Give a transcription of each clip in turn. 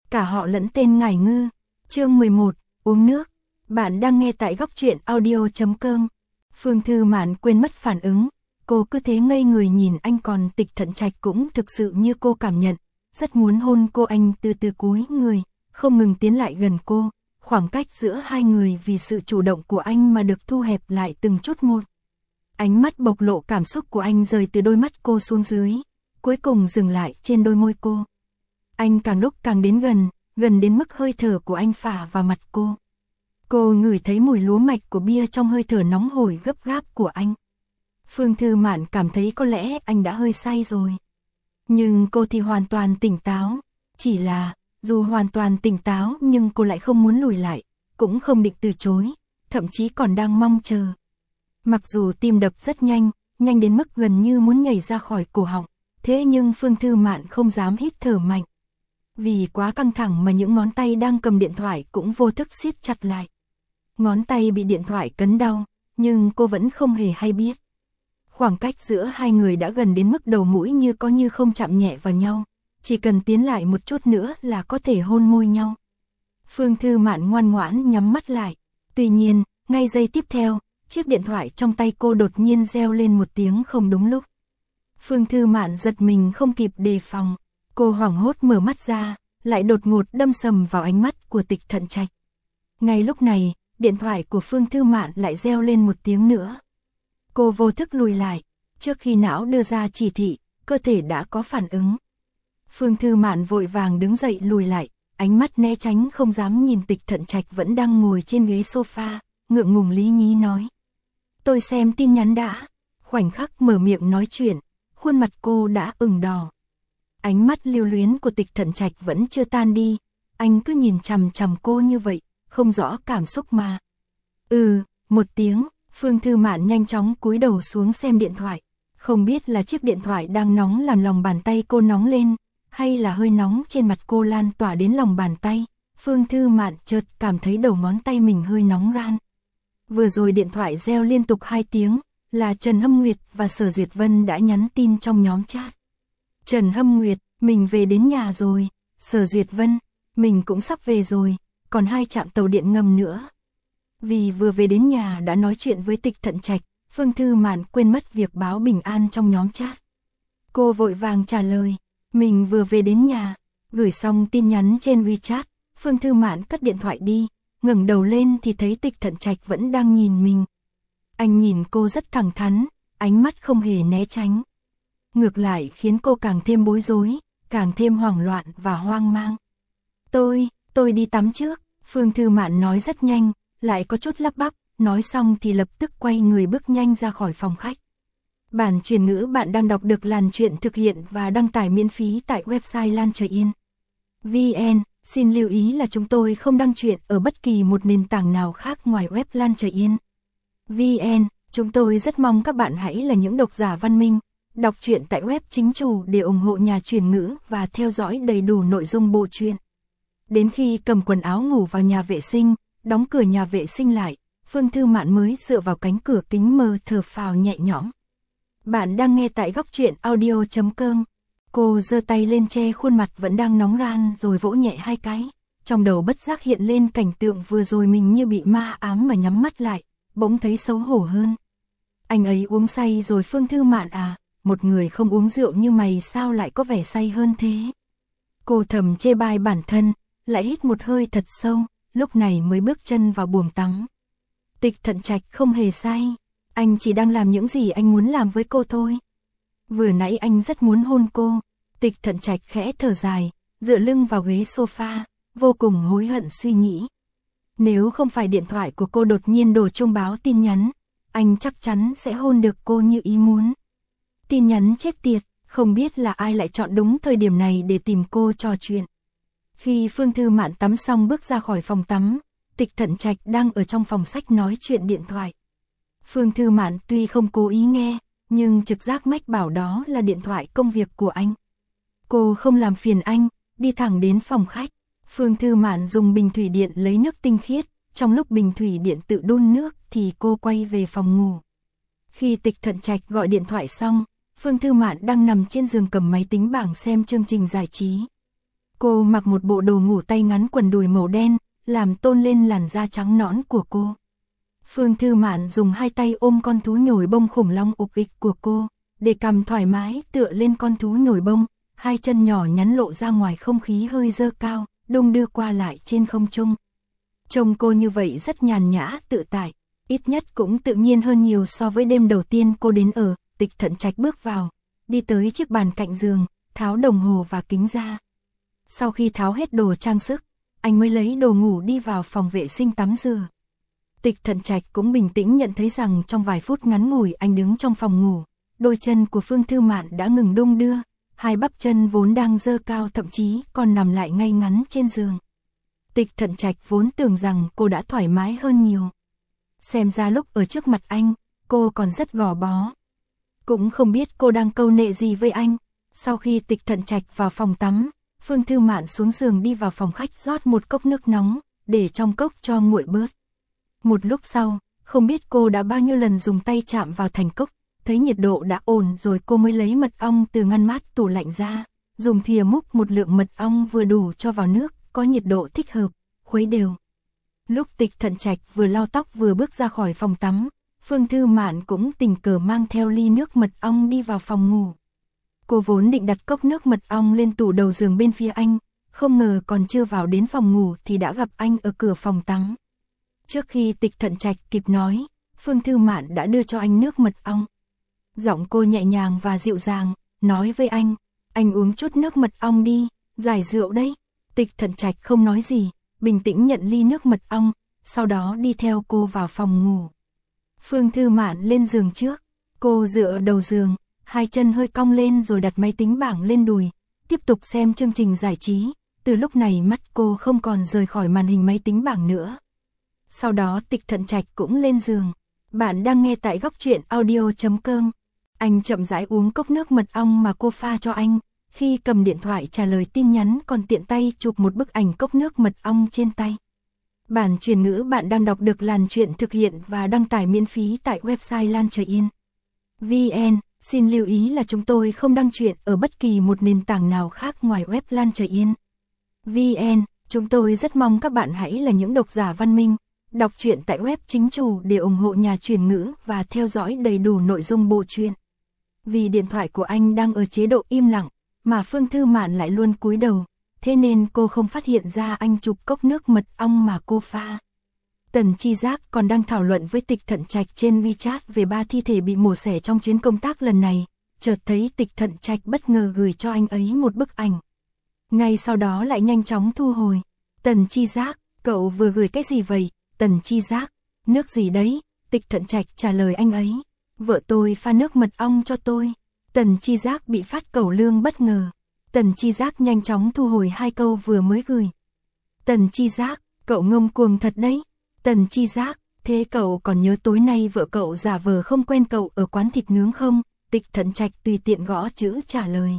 cả họ lẫn tên Ngải Ngư. Chương 11, uống nước. Bạn đang nghe tại góc truyện audio.com. Phương Thư Mạn quên mất phản ứng, cô cứ thế ngây người nhìn anh, còn Tịch Thận Trạch cũng thực sự như cô cảm nhận, rất muốn hôn cô. Anh từ từ cúi người, không ngừng tiến lại gần cô, khoảng cách giữa hai người vì sự chủ động của anh mà được thu hẹp lại từng chút một. Ánh mắt bộc lộ cảm xúc của anh rời từ đôi mắt cô xuống dưới, cuối cùng dừng lại trên đôi môi cô. Anh càng lúc càng đến gần đến mức hơi thở của anh phả vào mặt cô. Cô ngửi thấy mùi lúa mạch của bia trong hơi thở nóng hổi gấp gáp của anh. Phương Thư Mạn cảm thấy có lẽ anh đã hơi say rồi. Nhưng cô thì hoàn toàn tỉnh táo. Chỉ là, dù hoàn toàn tỉnh táo nhưng cô lại không muốn lùi lại, cũng không định từ chối, thậm chí còn đang mong chờ. Mặc dù tim đập rất nhanh, nhanh đến mức gần như muốn nhảy ra khỏi cổ họng, thế nhưng Phương Thư Mạn không dám hít thở mạnh. Vì quá căng thẳng mà những ngón tay đang cầm điện thoại cũng vô thức siết chặt lại. Ngón tay bị điện thoại cấn đau, nhưng cô vẫn không hề hay biết. Khoảng cách giữa hai người đã gần đến mức đầu mũi như có như không chạm nhẹ vào nhau, chỉ cần tiến lại một chút nữa là có thể hôn môi nhau. Phương Thư Mạn ngoan ngoãn nhắm mắt lại. Tuy nhiên, ngay giây tiếp theo, chiếc điện thoại trong tay cô đột nhiên reo lên một tiếng không đúng lúc. Phương Thư Mạn giật mình không kịp đề phòng, cô hoảng hốt mở mắt ra, lại đột ngột đâm sầm vào ánh mắt của Tịch Thận Trạch. Ngay lúc này, điện thoại của Phương Thư Mạn lại reo lên một tiếng nữa. Cô vô thức lùi lại, trước khi não đưa ra chỉ thị, cơ thể đã có phản ứng. Phương Thư Mạn vội vàng đứng dậy lùi lại, ánh mắt né tránh không dám nhìn Tịch Thận Trạch vẫn đang ngồi trên ghế sofa, ngượng ngùng lý nhí nói. Tôi xem tin nhắn đã. Khoảnh khắc mở miệng nói chuyện, khuôn mặt cô đã ửng đỏ. Ánh mắt lưu luyến của Tịch Thận Trạch vẫn chưa tan đi, anh cứ nhìn chằm chằm cô như vậy, không rõ cảm xúc mà. Một tiếng, Phương Thư Mạn nhanh chóng cúi đầu xuống xem điện thoại. Không biết là chiếc điện thoại đang nóng làm lòng bàn tay cô nóng lên, hay là hơi nóng trên mặt cô lan tỏa đến lòng bàn tay. Phương Thư Mạn chợt cảm thấy đầu ngón tay mình hơi nóng ran. Vừa rồi điện thoại reo liên tục 2 tiếng, là Trần Hâm Nguyệt và Sở Duyệt Vân đã nhắn tin trong nhóm chat. Trần Hâm Nguyệt, mình về đến nhà rồi. Sở Duyệt Vân, mình cũng sắp về rồi, còn 2 trạm tàu điện ngầm nữa. Vì vừa về đến nhà đã nói chuyện với Tịch Thận Trạch, Phương Thư Mạn quên mất việc báo bình an trong nhóm chat. Cô vội vàng trả lời, mình vừa về đến nhà. Gửi xong tin nhắn trên WeChat, Phương Thư Mạn cất điện thoại đi, ngẩng đầu lên thì thấy Tịch Thận Trạch vẫn đang nhìn mình. Anh nhìn cô rất thẳng thắn, ánh mắt không hề né tránh. Ngược lại khiến cô càng thêm bối rối, càng thêm hoảng loạn và hoang mang. Tôi đi tắm trước. Phương Thư Mạn nói rất nhanh, lại có chút lắp bắp, nói xong thì lập tức quay người bước nhanh ra khỏi phòng khách. Bản truyền ngữ bạn đang đọc được Lan Truyện thực hiện và đăng tải miễn phí tại website Lan Trời Yên VN. Xin lưu ý là chúng tôi không đăng truyện ở bất kỳ một nền tảng nào khác ngoài web Lan Trời Yên VN. Chúng tôi rất mong các bạn hãy là những độc giả văn minh, đọc truyện tại web chính chủ để ủng hộ nhà truyền ngữ và theo dõi đầy đủ nội dung bộ truyện. Đến khi cầm quần áo ngủ vào nhà vệ sinh, đóng cửa nhà vệ sinh lại, Phương Thư Mạn mới dựa vào cánh cửa kính mờ thở phào nhẹ nhõm. Bạn đang nghe tại góc truyện audio.com. Cô giơ tay lên che khuôn mặt vẫn đang nóng ran rồi vỗ nhẹ 2 cái. Trong đầu bất giác hiện lên cảnh tượng vừa rồi mình như bị ma ám mà nhắm mắt lại, bỗng thấy xấu hổ hơn. Anh ấy uống say rồi Phương Thư Mạn à, một người không uống rượu như mày sao lại có vẻ say hơn thế. Cô thầm chê bai bản thân, lại hít một hơi thật sâu, lúc này mới bước chân vào buồng tắm. Tịch Thận Trạch không hề say, anh chỉ đang làm những gì anh muốn làm với cô thôi. Vừa nãy anh rất muốn hôn cô. Tịch Thận Trạch khẽ thở dài, dựa lưng vào ghế sofa, vô cùng hối hận suy nghĩ. Nếu không phải điện thoại của cô đột nhiên đổ chuông báo tin nhắn, anh chắc chắn sẽ hôn được cô như ý muốn. Tin nhắn chết tiệt, không biết là ai lại chọn đúng thời điểm này để tìm cô trò chuyện. Khi Phương Thư Mạn tắm xong bước ra khỏi phòng tắm, Tịch Thận Trạch đang ở trong phòng sách nói chuyện điện thoại. Phương Thư Mạn tuy không cố ý nghe, nhưng trực giác mách bảo đó là điện thoại công việc của anh. Cô không làm phiền anh, đi thẳng đến phòng khách. Phương Thư Mạn dùng bình thủy điện lấy nước tinh khiết, trong lúc bình thủy điện tự đun nước thì cô quay về phòng ngủ. Khi Tịch Thận Trạch gọi điện thoại xong, Phương Thư Mạn đang nằm trên giường cầm máy tính bảng xem chương trình giải trí. Cô mặc một bộ đồ ngủ tay ngắn quần đùi màu đen, làm tôn lên làn da trắng nõn của cô. Phương Thư Mạn dùng hai tay ôm con thú nhồi bông khủng long ục ịch của cô, để cầm thoải mái tựa lên con thú nhồi bông, hai chân nhỏ nhắn lộ ra ngoài không khí hơi dơ cao, đung đưa qua lại trên không trung. Trông cô như vậy rất nhàn nhã tự tại, ít nhất cũng tự nhiên hơn nhiều so với đêm đầu tiên cô đến ở. Tịch Thận Trạch bước vào, đi tới chiếc bàn cạnh giường, tháo đồng hồ và kính ra. Sau khi tháo hết đồ trang sức, anh mới lấy đồ ngủ đi vào phòng vệ sinh tắm rửa. Tịch Thận Trạch cũng bình tĩnh nhận thấy rằng trong vài phút ngắn ngủi anh đứng trong phòng ngủ, đôi chân của Phương Thư Mạn đã ngừng đung đưa, hai bắp chân vốn đang dơ cao thậm chí còn nằm lại ngay ngắn trên giường. Tịch Thận Trạch vốn tưởng rằng cô đã thoải mái hơn nhiều. Xem ra lúc ở trước mặt anh, cô còn rất gò bó. Cũng không biết cô đang câu nệ gì với anh. Sau khi Tịch Thận Trạch vào phòng tắm, Phương Thư Mạn xuống giường đi vào phòng khách rót một cốc nước nóng, để trong cốc cho nguội bớt. Một lúc sau, không biết cô đã bao nhiêu lần dùng tay chạm vào thành cốc, thấy nhiệt độ đã ổn rồi cô mới lấy mật ong từ ngăn mát tủ lạnh ra, dùng thìa múc một lượng mật ong vừa đủ cho vào nước, có nhiệt độ thích hợp, khuấy đều. Lúc Tịch Thận Trạch vừa lau tóc vừa bước ra khỏi phòng tắm, Phương Thư Mạn cũng tình cờ mang theo ly nước mật ong đi vào phòng ngủ. Cô vốn định đặt cốc nước mật ong lên tủ đầu giường bên phía anh, không ngờ còn chưa vào đến phòng ngủ thì đã gặp anh ở cửa phòng tắm. Trước khi Tịch Thận Trạch kịp nói, Phương Thư Mạn đã đưa cho anh nước mật ong. Giọng cô nhẹ nhàng và dịu dàng, nói với anh uống chút nước mật ong đi, giải rượu đấy. Tịch Thận Trạch không nói gì, bình tĩnh nhận ly nước mật ong, sau đó đi theo cô vào phòng ngủ. Phương Thư Mạn lên giường trước, cô dựa đầu giường, hai chân hơi cong lên rồi đặt máy tính bảng lên đùi, tiếp tục xem chương trình giải trí. Từ lúc này mắt cô không còn rời khỏi màn hình máy tính bảng nữa. Sau đó Tịch Thận Trạch cũng lên giường. Bạn đang nghe tại góc truyện audio.com. Anh chậm rãi uống cốc nước mật ong mà cô pha cho anh. Khi cầm điện thoại trả lời tin nhắn còn tiện tay chụp một bức ảnh cốc nước mật ong trên tay. Bản truyền ngữ bạn đang đọc được Lan Truyện thực hiện và đăng tải miễn phí tại website lanchoyin.vn. Xin lưu ý là chúng tôi không đăng truyện ở bất kỳ một nền tảng nào khác ngoài web lanchoyin.vn. Chúng tôi rất mong các bạn hãy là những độc giả văn minh, đọc truyện tại web chính chủ để ủng hộ nhà truyền ngữ và theo dõi đầy đủ nội dung bộ truyện. Vì điện thoại của anh đang ở chế độ im lặng, mà Phương Thư Mạn lại luôn cúi đầu, thế nên cô không phát hiện ra anh chụp cốc nước mật ong mà cô pha. Tần Chi Giác còn đang thảo luận với Tịch Thận Trạch trên WeChat về 3 thi thể bị mổ xẻ trong chuyến công tác lần này, chợt thấy Tịch Thận Trạch bất ngờ gửi cho anh ấy một bức ảnh. Ngay sau đó lại nhanh chóng thu hồi. Tần Chi Giác, cậu vừa gửi cái gì vậy? Tần Chi Giác, nước gì đấy? Tịch Thận Trạch trả lời anh ấy. Vợ tôi pha nước mật ong cho tôi. Tần Chi Giác bị phát cẩu lương bất ngờ. Tần Chi Giác nhanh chóng thu hồi hai câu vừa mới gửi. Tần Chi Giác, cậu ngông cuồng thật đấy. Tần Chi Giác, thế cậu còn nhớ tối nay vợ cậu giả vờ không quen cậu ở quán thịt nướng không? Tịch Thận Trạch tùy tiện gõ chữ trả lời.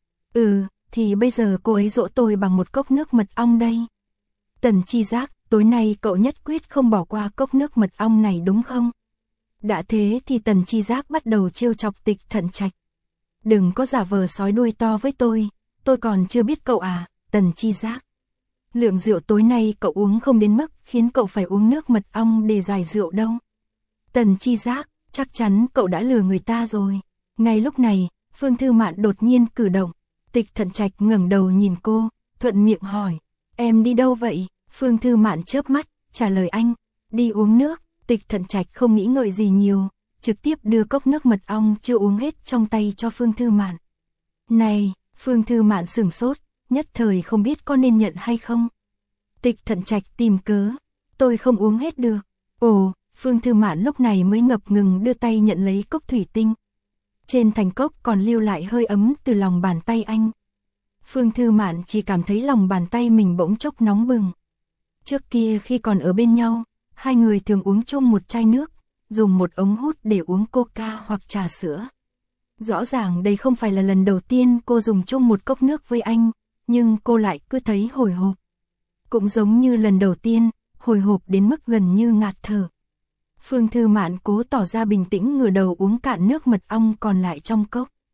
Thì bây giờ cô ấy dỗ tôi bằng một cốc nước mật ong đây. Tần Chi Giác, tối nay cậu nhất quyết không bỏ qua cốc nước mật ong này đúng không? Đã thế thì Tần Chi Giác bắt đầu trêu chọc Tịch Thận Trạch. Đừng có giả vờ sói đuôi to với tôi còn chưa biết cậu à, Tần Chi Giác. Lượng rượu tối nay cậu uống không đến mức khiến cậu phải uống nước mật ong để giải rượu đâu. Tần Chi Giác, chắc chắn cậu đã lừa người ta rồi. Ngay lúc này, Phương Thư Mạn đột nhiên cử động. Tịch Thận Trạch ngẩng đầu nhìn cô, thuận miệng hỏi, em đi đâu vậy? Phương Thư Mạn chớp mắt, trả lời anh, đi uống nước. Tịch Thận Trạch không nghĩ ngợi gì nhiều, trực tiếp đưa cốc nước mật ong chưa uống hết trong tay cho Phương Thư Mạn. Này, Phương Thư Mạn sửng sốt, nhất thời không biết có nên nhận hay không. Tịch Thận Trạch tìm cớ, tôi không uống hết được. Ồ, Phương Thư Mạn lúc này mới ngập ngừng đưa tay nhận lấy cốc thủy tinh. Trên thành cốc còn lưu lại hơi ấm từ lòng bàn tay anh. Phương Thư Mạn chỉ cảm thấy lòng bàn tay mình bỗng chốc nóng bừng. Trước kia khi còn ở bên nhau, hai người thường uống chung một chai nước, dùng một ống hút để uống coca hoặc trà sữa. Rõ ràng đây không phải là lần đầu tiên cô dùng chung một cốc nước với anh, nhưng cô lại cứ thấy hồi hộp. Cũng giống như lần đầu tiên, hồi hộp đến mức gần như ngạt thở. Phương Thư Mạn cố tỏ ra bình tĩnh ngửa đầu uống cạn nước mật ong còn lại trong cốc.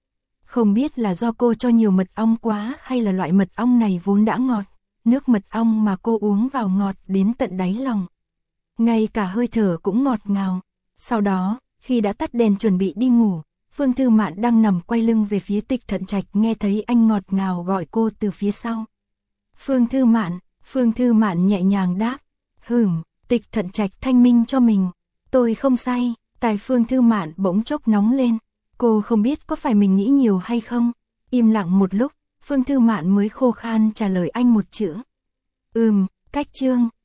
Không biết là do cô cho nhiều mật ong quá hay là loại mật ong này vốn đã ngọt, nước mật ong mà cô uống vào ngọt đến tận đáy lòng. Ngay cả hơi thở cũng ngọt ngào. Sau đó, khi đã tắt đèn chuẩn bị đi ngủ, Phương Thư Mạn đang nằm quay lưng về phía Tịch Thận Trạch nghe thấy anh ngọt ngào gọi cô từ phía sau. Phương Thư Mạn nhẹ nhàng đáp, Tịch Thận Trạch thanh minh cho mình, tôi không say. Tai Phương Thư Mạn bỗng chốc nóng lên, cô không biết có phải mình nghĩ nhiều hay không. Im lặng một lúc, Phương Thư Mạn mới khô khan trả lời anh một chữ. Cách Chương.